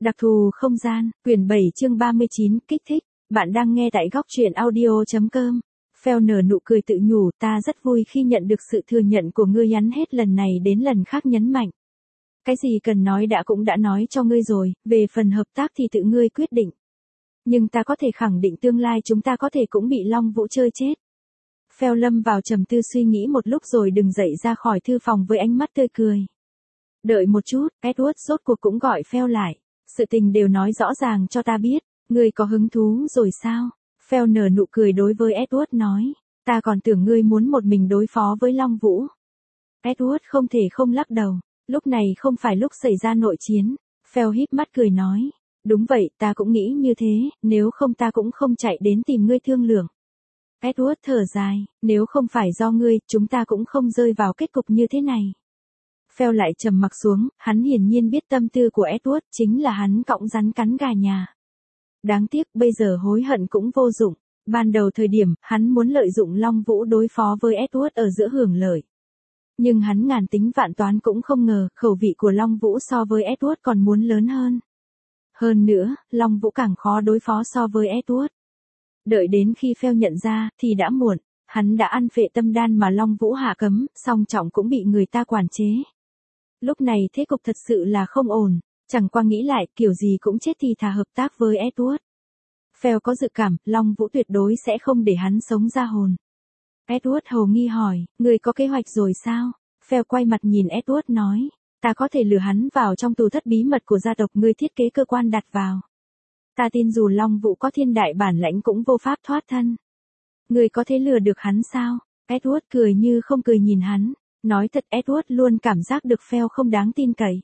Đặc thù không gian, quyển 7 chương 39, kích thích. Bạn đang nghe tại góc truyện audio.com. Phèo nở nụ cười tự nhủ, ta rất vui khi nhận được sự thừa nhận của ngươi, nhắn hết lần này đến lần khác nhấn mạnh. Cái gì cần nói cũng đã nói cho ngươi rồi, về phần hợp tác thì tự ngươi quyết định. Nhưng ta có thể khẳng định tương lai chúng ta có thể cũng bị Long Vũ chơi chết. Phèo lâm vào trầm tư suy nghĩ một lúc rồi đứng dậy ra khỏi thư phòng với ánh mắt tươi cười. Đợi một chút, Edward rốt cuộc cũng gọi Phèo lại. Sự tình đều nói rõ ràng cho ta biết, ngươi có hứng thú rồi sao? Phèo nở nụ cười đối với Edward nói, ta còn tưởng ngươi muốn một mình đối phó với Long Vũ. Edward không thể không lắc đầu, lúc này không phải lúc xảy ra nội chiến. Phèo híp mắt cười nói, đúng vậy, ta cũng nghĩ như thế, nếu không ta cũng không chạy đến tìm ngươi thương lượng. Edward thở dài, nếu không phải do ngươi, chúng ta cũng không rơi vào kết cục như thế này. Phèo lại trầm mặc xuống, hắn hiển nhiên biết tâm tư của Edward, chính là hắn cõng rắn cắn gà nhà. Đáng tiếc bây giờ hối hận cũng vô dụng, ban đầu thời điểm, hắn muốn lợi dụng Long Vũ đối phó với Edward ở giữa hưởng lợi. Nhưng hắn ngàn tính vạn toán cũng không ngờ, khẩu vị của Long Vũ so với Edward còn muốn lớn hơn. Hơn nữa, Long Vũ càng khó đối phó so với Edward. Đợi đến khi Phèo nhận ra, thì đã muộn, hắn đã ăn phệ tâm đan mà Long Vũ hạ cấm, song trọng cũng bị người ta quản chế. Lúc này thế cục thật sự là không ổn, chẳng qua nghĩ lại kiểu gì cũng chết thì thà hợp tác với Edward. Phèo có dự cảm, Long Vũ tuyệt đối sẽ không để hắn sống ra hồn. Edward hầu nghi hỏi, người có kế hoạch rồi sao? Phèo quay mặt nhìn Edward nói, ta có thể lừa hắn vào trong tù thất bí mật của gia tộc ngươi thiết kế cơ quan đặt vào. Ta tin dù Long Vũ có thiên đại bản lãnh cũng vô pháp thoát thân. Người có thể lừa được hắn sao? Edward cười như không cười nhìn hắn. Nói thật, Edward luôn cảm giác được Phèo không đáng tin cậy.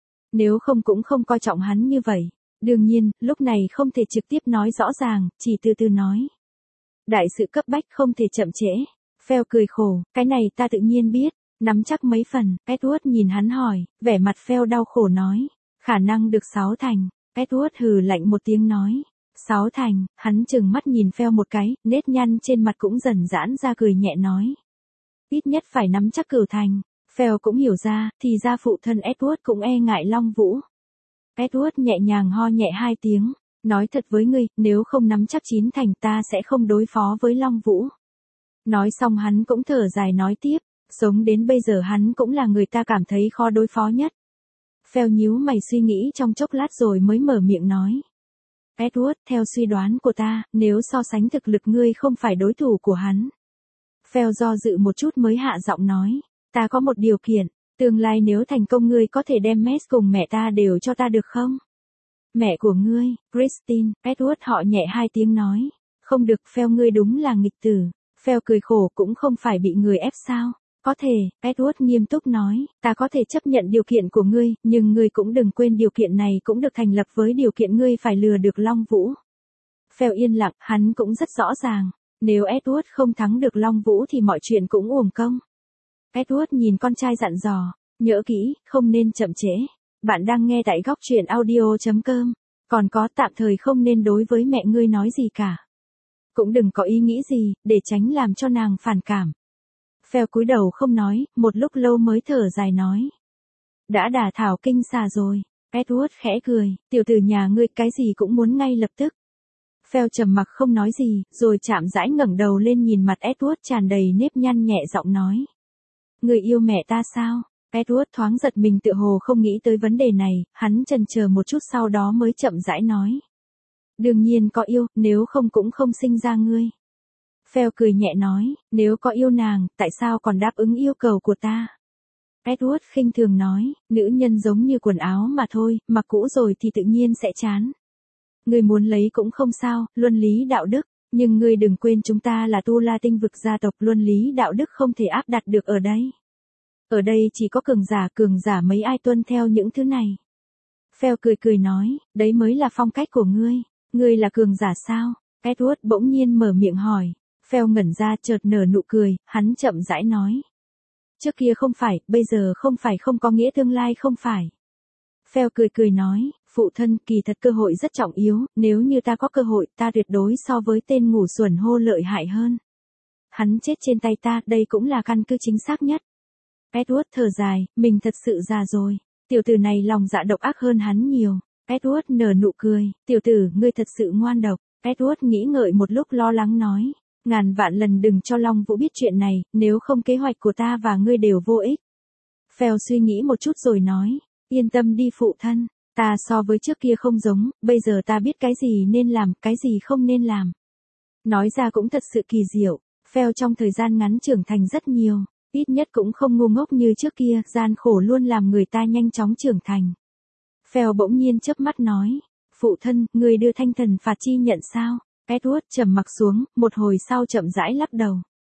Nếu không cũng không coi trọng hắn như vậy. Đương nhiên, lúc này không thể trực tiếp nói rõ ràng, chỉ từ từ nói. Đại sự cấp bách không thể chậm trễ. Phèo cười khổ, cái này ta tự nhiên biết, nắm chắc mấy phần. Edward nhìn hắn hỏi, vẻ mặt Phèo đau khổ nói, khả năng được 6 thành. Edward hừ lạnh một tiếng nói, 6 thành, hắn chừng mắt nhìn Phèo một cái, nét nhăn trên mặt cũng dần giãn ra cười nhẹ nói. Ít nhất phải nắm chắc 9 thành. Phèo cũng hiểu ra, thì ra phụ thân Edward cũng e ngại Long Vũ. Edward nhẹ nhàng ho nhẹ 2 tiếng, nói thật với ngươi, nếu không nắm chắc 9 thành ta sẽ không đối phó với Long Vũ. Nói xong hắn cũng thở dài nói tiếp, sống đến bây giờ hắn cũng là người ta cảm thấy khó đối phó nhất. Phèo nhíu mày suy nghĩ trong chốc lát rồi mới mở miệng nói. Edward, theo suy đoán của ta, nếu so sánh thực lực ngươi không phải đối thủ của hắn. Phèo do dự một chút mới hạ giọng nói, ta có một điều kiện, tương lai nếu thành công ngươi có thể đem Max cùng mẹ ta đều cho ta được không? Mẹ của ngươi, Christine, Edward họ nhẹ 2 tiếng nói, không được, Phèo ngươi đúng là nghịch tử. Phèo cười khổ, cũng không phải bị người ép sao? Có thể, Edward nghiêm túc nói, ta có thể chấp nhận điều kiện của ngươi, nhưng ngươi cũng đừng quên điều kiện này cũng được thành lập với điều kiện ngươi phải lừa được Long Vũ. Phèo yên lặng, hắn cũng rất rõ ràng. Nếu Edward không thắng được Long Vũ thì mọi chuyện cũng uổng công. Edward nhìn con trai dặn dò, nhớ kỹ, không nên chậm trễ. Bạn đang nghe tại góc truyện audio.com. Còn có, tạm thời không nên đối với mẹ ngươi nói gì cả. Cũng đừng có ý nghĩ gì, để tránh làm cho nàng phản cảm. Phèo cúi đầu không nói, một lúc lâu mới thở dài nói. Đã đả thảo kinh xà rồi. Edward khẽ cười, tiểu tử nhà ngươi cái gì cũng muốn ngay lập tức. Phèo trầm mặc không nói gì, rồi chạm rãi ngẩng đầu lên nhìn mặt Edward tràn đầy nếp nhăn nhẹ giọng nói. Người yêu mẹ ta sao? Edward thoáng giật mình tựa hồ không nghĩ tới vấn đề này, hắn chần chờ một chút sau đó mới chậm rãi nói. Đương nhiên có yêu, nếu không cũng không sinh ra ngươi. Phèo cười nhẹ nói, nếu có yêu nàng, tại sao còn đáp ứng yêu cầu của ta? Edward khinh thường nói, nữ nhân giống như quần áo mà thôi, mặc cũ rồi thì tự nhiên sẽ chán. Ngươi muốn lấy cũng không sao, luân lý đạo đức, nhưng ngươi đừng quên chúng ta là Tu La Tinh vực gia tộc, luân lý đạo đức không thể áp đặt được ở đây. Ở đây chỉ có cường giả mấy ai tuân theo những thứ này. Phèo cười nói, đấy mới là phong cách của ngươi là cường giả sao? Edward bỗng nhiên mở miệng hỏi. Phèo ngẩn ra chợt nở nụ cười, hắn chậm rãi nói. Trước kia không phải, bây giờ không phải không có nghĩa tương lai không phải. Phèo cười nói, phụ thân, kỳ thật cơ hội rất trọng yếu, nếu như ta có cơ hội, ta tuyệt đối so với tên ngu xuẩn hô lợi hại hơn. Hắn chết trên tay ta, đây cũng là căn cứ chính xác nhất. Edward thở dài, mình thật sự già rồi, tiểu tử này lòng dạ độc ác hơn hắn nhiều. Edward nở nụ cười, tiểu tử, ngươi thật sự ngoan độc. Edward nghĩ ngợi một lúc lo lắng nói, ngàn vạn lần đừng cho Long Vũ biết chuyện này, nếu không kế hoạch của ta và ngươi đều vô ích. Phèo suy nghĩ một chút rồi nói, yên tâm đi phụ thân, ta so với trước kia không giống, bây giờ ta biết cái gì nên làm, cái gì không nên làm. Nói ra cũng thật sự kỳ diệu, Phèo trong thời gian ngắn trưởng thành rất nhiều, ít nhất cũng không ngu ngốc như trước kia, gian khổ luôn làm người ta nhanh chóng trưởng thành. Phèo bỗng nhiên chớp mắt nói, phụ thân, người đưa thanh thần phạt chi nhận sao? Edward trầm mặc xuống, một hồi sau chậm rãi lắc đầu.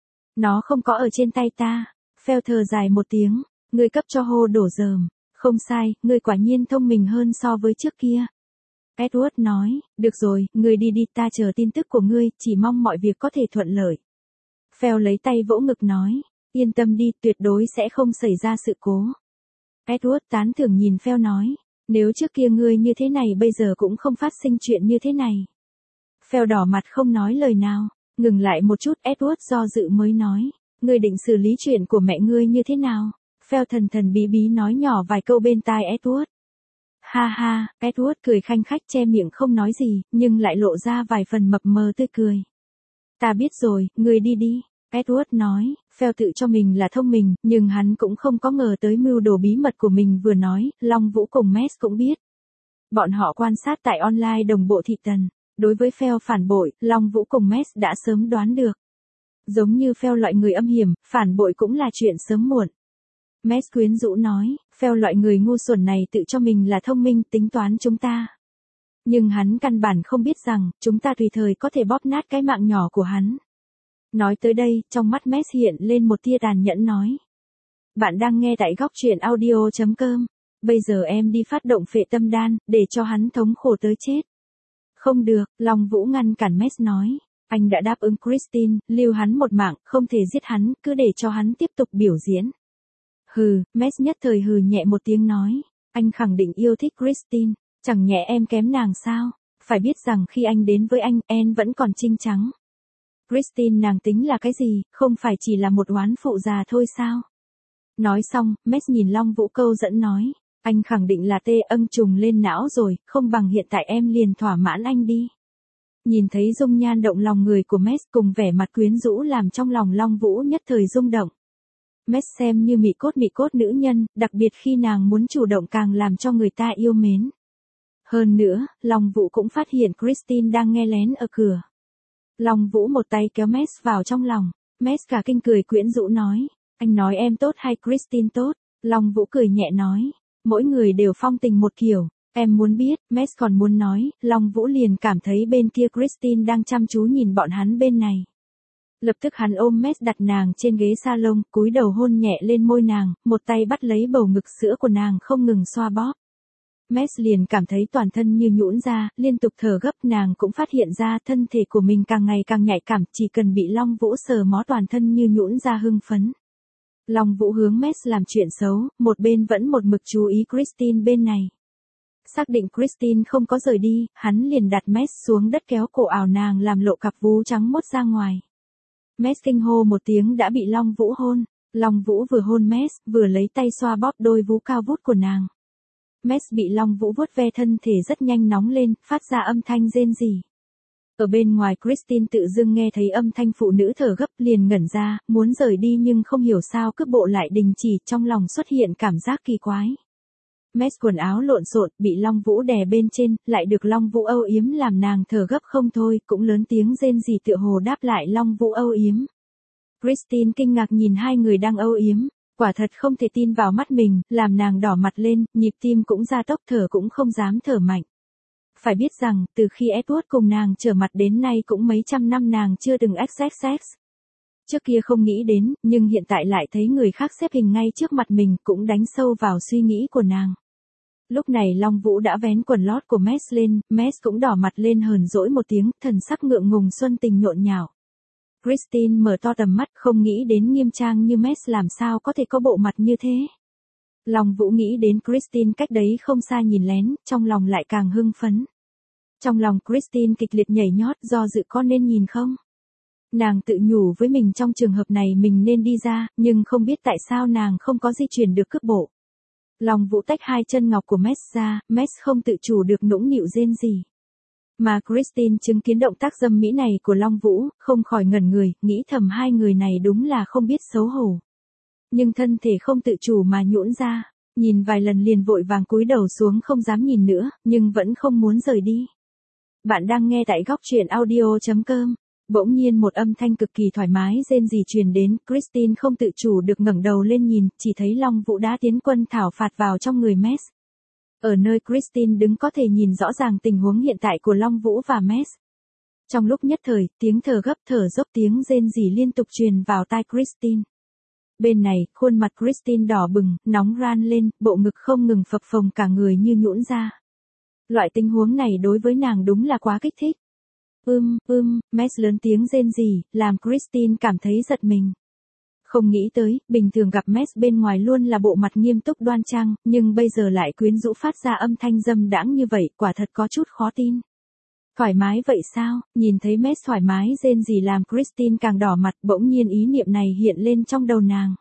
Nó không có ở trên tay ta. Phèo thở dài một tiếng, ngươi cấp cho hô đổ dờm. Không sai, ngươi quả nhiên thông minh hơn so với trước kia. Edward nói, được rồi, ngươi đi đi, ta chờ tin tức của ngươi, chỉ mong mọi việc có thể thuận lợi. Phèo lấy tay vỗ ngực nói, yên tâm đi, tuyệt đối sẽ không xảy ra sự cố. Edward tán thưởng nhìn Phèo nói, nếu trước kia ngươi như thế này bây giờ cũng không phát sinh chuyện như thế này. Phèo đỏ mặt không nói lời nào, ngừng lại một chút, Edward do dự mới nói, ngươi định xử lý chuyện của mẹ ngươi như thế nào? Phèo thần thần bí bí nói nhỏ vài câu bên tai Edward. Ha ha, Edward cười khanh khách che miệng không nói gì, nhưng lại lộ ra vài phần mập mờ tươi cười. Ta biết rồi, ngươi đi đi. Edward nói, Phèo tự cho mình là thông minh, nhưng hắn cũng không có ngờ tới mưu đồ bí mật của mình vừa nói, Long Vũ cùng Max cũng biết. Bọn họ quan sát tại online đồng bộ thị tần, đối với Phèo phản bội, Long Vũ cùng Max đã sớm đoán được. Giống như Phèo loại người âm hiểm, phản bội cũng là chuyện sớm muộn. Max quyến rũ nói, Phèo loại người ngu xuẩn này tự cho mình là thông minh, tính toán chúng ta. Nhưng hắn căn bản không biết rằng, chúng ta tùy thời có thể bóp nát cái mạng nhỏ của hắn. Nói tới đây, trong mắt Max hiện lên một tia tàn nhẫn nói. Bạn đang nghe tại góc truyện audio.com. Bây giờ em đi phát động phệ tâm đan, để cho hắn thống khổ tới chết. Không được, Long Vũ ngăn cản Max nói. Anh đã đáp ứng Christine, lưu hắn một mạng, không thể giết hắn, cứ để cho hắn tiếp tục biểu diễn. Hừ, Max nhất thời hừ nhẹ một tiếng nói. Anh khẳng định yêu thích Christine, chẳng nhẽ em kém nàng sao? Phải biết rằng khi anh đến với anh, em vẫn còn trinh trắng. Christine nàng tính là cái gì, không phải chỉ là một oán phụ già thôi sao? Nói xong, Max nhìn Long Vũ câu dẫn nói, anh khẳng định là tê âng trùng lên não rồi, không bằng hiện tại em liền thỏa mãn anh đi. Nhìn thấy dung nhan động lòng người của Max cùng vẻ mặt quyến rũ làm trong lòng Long Vũ nhất thời rung động. Max xem như mị cốt nữ nhân, đặc biệt khi nàng muốn chủ động càng làm cho người ta yêu mến. Hơn nữa, Long Vũ cũng phát hiện Christine đang nghe lén ở cửa. Long Vũ một tay kéo Max vào trong lòng, Max cả kinh cười quyến rũ nói, anh nói em tốt hay Christine tốt? Long Vũ cười nhẹ nói, mỗi người đều phong tình một kiểu, em muốn biết, Max còn muốn nói, Long Vũ liền cảm thấy bên kia Christine đang chăm chú nhìn bọn hắn bên này. Lập tức hắn ôm Max đặt nàng trên ghế salon, cúi đầu hôn nhẹ lên môi nàng, một tay bắt lấy bầu ngực sữa của nàng không ngừng xoa bóp. Max liền cảm thấy toàn thân như nhũn ra, liên tục thở gấp, nàng cũng phát hiện ra thân thể của mình càng ngày càng nhạy cảm, chỉ cần bị Long Vũ sờ mó toàn thân như nhũn ra hưng phấn. Long Vũ hướng Max làm chuyện xấu, một bên vẫn một mực chú ý Christine bên này. Xác định Christine không có rời đi, hắn liền đặt Max xuống đất kéo cổ ảo nàng làm lộ cặp vú trắng mốt ra ngoài. Max kinh hô một tiếng đã bị Long Vũ hôn. Long Vũ vừa hôn Max, vừa lấy tay xoa bóp đôi vú cao vút của nàng. Max bị Long Vũ vuốt ve thân thể rất nhanh nóng lên, phát ra âm thanh rên rỉ. Ở bên ngoài Christine tự dưng nghe thấy âm thanh phụ nữ thở gấp liền ngẩn ra, muốn rời đi nhưng không hiểu sao cước bộ lại đình chỉ, trong lòng xuất hiện cảm giác kỳ quái. Max quần áo lộn xộn, bị Long Vũ đè bên trên, lại được Long Vũ âu yếm làm nàng thở gấp không thôi, cũng lớn tiếng rên rỉ tựa hồ đáp lại Long Vũ âu yếm. Christine kinh ngạc nhìn hai người đang âu yếm, quả thật không thể tin vào mắt mình, làm nàng đỏ mặt lên, nhịp tim cũng gia tốc, thở cũng không dám thở mạnh. Phải biết rằng, từ khi Edward cùng nàng trở mặt đến nay cũng mấy trăm năm nàng chưa từng XXX. Trước kia không nghĩ đến, nhưng hiện tại lại thấy người khác xếp hình ngay trước mặt mình cũng đánh sâu vào suy nghĩ của nàng. Lúc này Long Vũ đã vén quần lót của Max lên, Max cũng đỏ mặt lên hờn dỗi một tiếng, thần sắc ngượng ngùng xuân tình nhộn nhạo. Christine mở to tầm mắt không nghĩ đến nghiêm trang như Max làm sao có thể có bộ mặt như thế. Long Vũ nghĩ đến Christine cách đấy không xa nhìn lén, trong lòng lại càng hưng phấn. Trong lòng Christine kịch liệt nhảy nhót do dự có nên nhìn không? Nàng tự nhủ với mình trong trường hợp này mình nên đi ra, nhưng không biết tại sao nàng không có di chuyển được cước bộ. Long Vũ tách hai chân ngọc của Max ra, Max không tự chủ được nũng nịu rên rỉ. Mà Christine chứng kiến động tác dâm mỹ này của Long Vũ, không khỏi ngẩn người, nghĩ thầm hai người này đúng là không biết xấu hổ. Nhưng thân thể không tự chủ mà nhũn ra, nhìn vài lần liền vội vàng cúi đầu xuống không dám nhìn nữa, nhưng vẫn không muốn rời đi. Bạn đang nghe tại góc truyện audio.com. Bỗng nhiên một âm thanh cực kỳ thoải mái rên rỉ truyền đến, Christine không tự chủ được ngẩng đầu lên nhìn, chỉ thấy Long Vũ đã tiến quân thảo phạt vào trong người Max. Ở nơi Christine đứng có thể nhìn rõ ràng tình huống hiện tại của Long Vũ và Max. Trong lúc nhất thời, tiếng thở gấp thở dốc tiếng rên rỉ liên tục truyền vào tai Christine. Bên này, khuôn mặt Christine đỏ bừng, nóng ran lên, bộ ngực không ngừng phập phồng cả người như nhũn ra. Loại tình huống này đối với nàng đúng là quá kích thích. Max lớn tiếng rên rỉ, làm Christine cảm thấy giật mình. Không nghĩ tới, bình thường gặp Max bên ngoài luôn là bộ mặt nghiêm túc đoan trang, nhưng bây giờ lại quyến rũ phát ra âm thanh dâm đãng như vậy, quả thật có chút khó tin. Thoải mái vậy sao? Nhìn thấy Max thoải mái rên rỉ làm Christine càng đỏ mặt, bỗng nhiên ý niệm này hiện lên trong đầu nàng.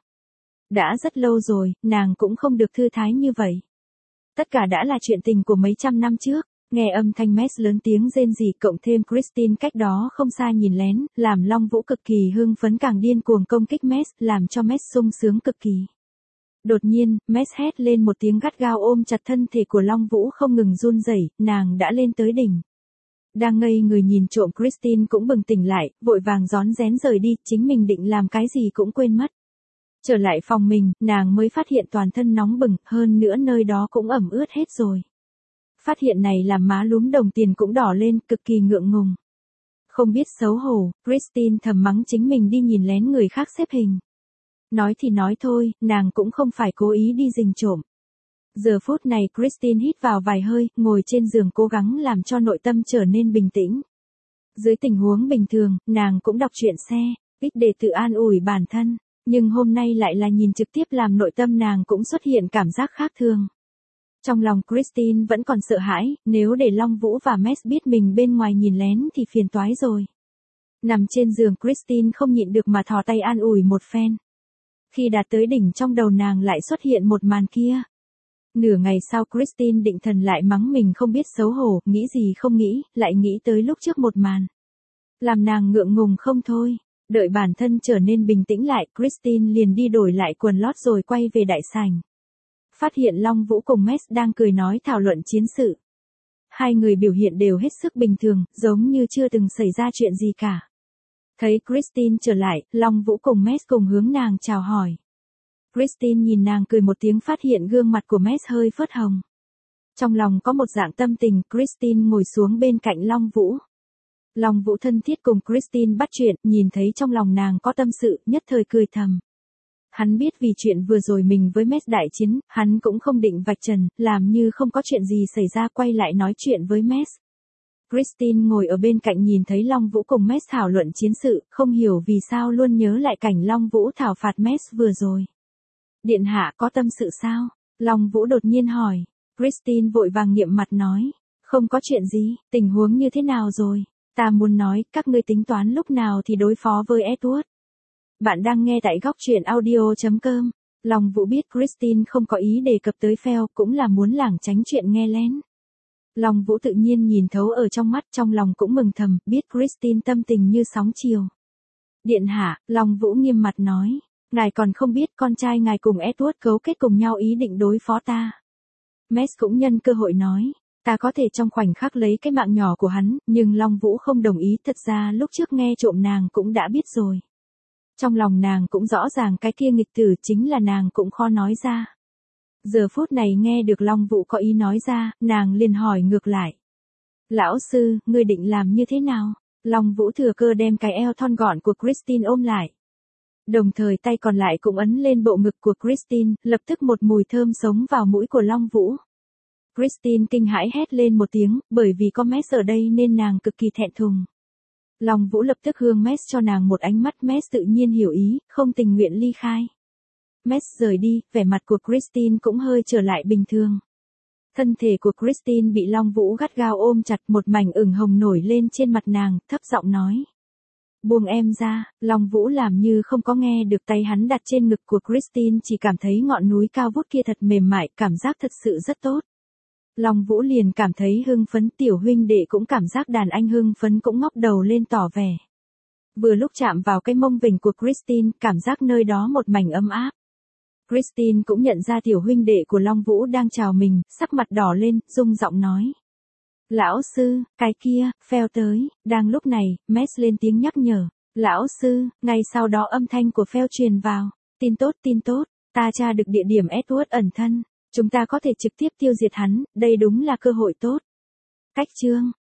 Đã rất lâu rồi, nàng cũng không được thư thái như vậy. Tất cả đã là chuyện tình của mấy trăm năm trước. Nghe âm thanh Max lớn tiếng rên rỉ cộng thêm Christine cách đó không xa nhìn lén, làm Long Vũ cực kỳ hưng phấn càng điên cuồng công kích Max, làm cho Max sung sướng cực kỳ. Đột nhiên, Max hét lên một tiếng gắt gao ôm chặt thân thể của Long Vũ không ngừng run rẩy, nàng đã lên tới đỉnh. Đang ngây người nhìn trộm Christine cũng bừng tỉnh lại, vội vàng rón rén rời đi, chính mình định làm cái gì cũng quên mất. Trở lại phòng mình, nàng mới phát hiện toàn thân nóng bừng, hơn nữa nơi đó cũng ẩm ướt hết rồi. Phát hiện này làm má lúm đồng tiền cũng đỏ lên, cực kỳ ngượng ngùng. Không biết xấu hổ, Christine thầm mắng chính mình đi nhìn lén người khác xếp hình. Nói thì nói thôi, nàng cũng không phải cố ý đi rình trộm. Giờ phút này Christine hít vào vài hơi, ngồi trên giường cố gắng làm cho nội tâm trở nên bình tĩnh. Dưới tình huống bình thường, nàng cũng đọc truyện xe, ít để tự an ủi bản thân. Nhưng hôm nay lại là nhìn trực tiếp làm nội tâm nàng cũng xuất hiện cảm giác khác thường. Trong lòng Christine vẫn còn sợ hãi, nếu để Long Vũ và Max biết mình bên ngoài nhìn lén thì phiền toái rồi. Nằm trên giường Christine không nhịn được mà thò tay an ủi một phen. Khi đạt tới đỉnh trong đầu nàng lại xuất hiện một màn kia. Nửa ngày sau Christine định thần lại mắng mình không biết xấu hổ, nghĩ gì không nghĩ, lại nghĩ tới lúc trước một màn. Làm nàng ngượng ngùng không thôi. Đợi bản thân trở nên bình tĩnh lại, Christine liền đi đổi lại quần lót rồi quay về đại sảnh. Phát hiện Long Vũ cùng Max đang cười nói thảo luận chiến sự. Hai người biểu hiện đều hết sức bình thường, giống như chưa từng xảy ra chuyện gì cả. Thấy Christine trở lại, Long Vũ cùng Max cùng hướng nàng chào hỏi. Christine nhìn nàng cười một tiếng phát hiện gương mặt của Max hơi phớt hồng. Trong lòng có một dạng tâm tình, Christine ngồi xuống bên cạnh Long Vũ. Long Vũ thân thiết cùng Christine bắt chuyện, nhìn thấy trong lòng nàng có tâm sự, nhất thời cười thầm. Hắn biết vì chuyện vừa rồi mình với Max đại chiến, hắn cũng không định vạch trần, làm như không có chuyện gì xảy ra quay lại nói chuyện với Max. Christine ngồi ở bên cạnh nhìn thấy Long Vũ cùng Max thảo luận chiến sự, không hiểu vì sao luôn nhớ lại cảnh Long Vũ thảo phạt Max vừa rồi. Điện hạ có tâm sự sao? Long Vũ đột nhiên hỏi. Christine vội vàng nghiệm mặt nói. Không có chuyện gì, tình huống như thế nào rồi? Ta muốn nói, các ngươi tính toán lúc nào thì đối phó với Edward. Bạn đang nghe tại góc truyện audio.com. Long Vũ biết Christine không có ý đề cập tới Phèo, cũng là muốn lảng tránh chuyện nghe lén. Long Vũ tự nhiên nhìn thấu ở trong mắt, trong lòng cũng mừng thầm, biết Christine tâm tình như sóng chiều. Điện hạ, Long Vũ nghiêm mặt nói, ngài còn không biết con trai ngài cùng Edward cấu kết cùng nhau ý định đối phó ta. Max cũng nhân cơ hội nói, ta có thể trong khoảnh khắc lấy cái mạng nhỏ của hắn, nhưng Long Vũ không đồng ý, thật ra lúc trước nghe trộm nàng cũng đã biết rồi. Trong lòng nàng cũng rõ ràng cái kia nghịch tử chính là nàng cũng khó nói ra. Giờ phút này nghe được Long Vũ có ý nói ra, nàng liền hỏi ngược lại. Lão sư, ngươi định làm như thế nào? Long Vũ thừa cơ đem cái eo thon gọn của Christine ôm lại. Đồng thời tay còn lại cũng ấn lên bộ ngực của Christine, lập tức một mùi thơm sống vào mũi của Long Vũ. Christine kinh hãi hét lên một tiếng, bởi vì có Max ở đây nên nàng cực kỳ thẹn thùng. Long Vũ lập tức hướng Max cho nàng một ánh mắt, Max tự nhiên hiểu ý, không tình nguyện ly khai. Max rời đi, vẻ mặt của Christine cũng hơi trở lại bình thường. Thân thể của Christine bị Long Vũ gắt gao ôm chặt, một mảnh ửng hồng nổi lên trên mặt nàng, thấp giọng nói. Buông em ra, Long Vũ làm như không có nghe được, tay hắn đặt trên ngực của Christine, chỉ cảm thấy ngọn núi cao vút kia thật mềm mại, cảm giác thật sự rất tốt. Long Vũ liền cảm thấy hưng phấn, tiểu huynh đệ cũng cảm giác đàn anh hưng phấn cũng ngóc đầu lên tỏ vẻ. Vừa lúc chạm vào cái mông vểnh của Christine, cảm giác nơi đó một mảnh ấm áp. Christine cũng nhận ra tiểu huynh đệ của Long Vũ đang chào mình, sắc mặt đỏ lên, rung giọng nói. Lão sư, cái kia, Phèo tới. Đang lúc này, Mess lên tiếng nhắc nhở. Lão sư, ngay sau đó âm thanh của Phèo truyền vào. Tin tốt, ta tra được địa điểm Edward ẩn thân. Chúng ta có thể trực tiếp tiêu diệt hắn, đây đúng là cơ hội tốt. Cách chương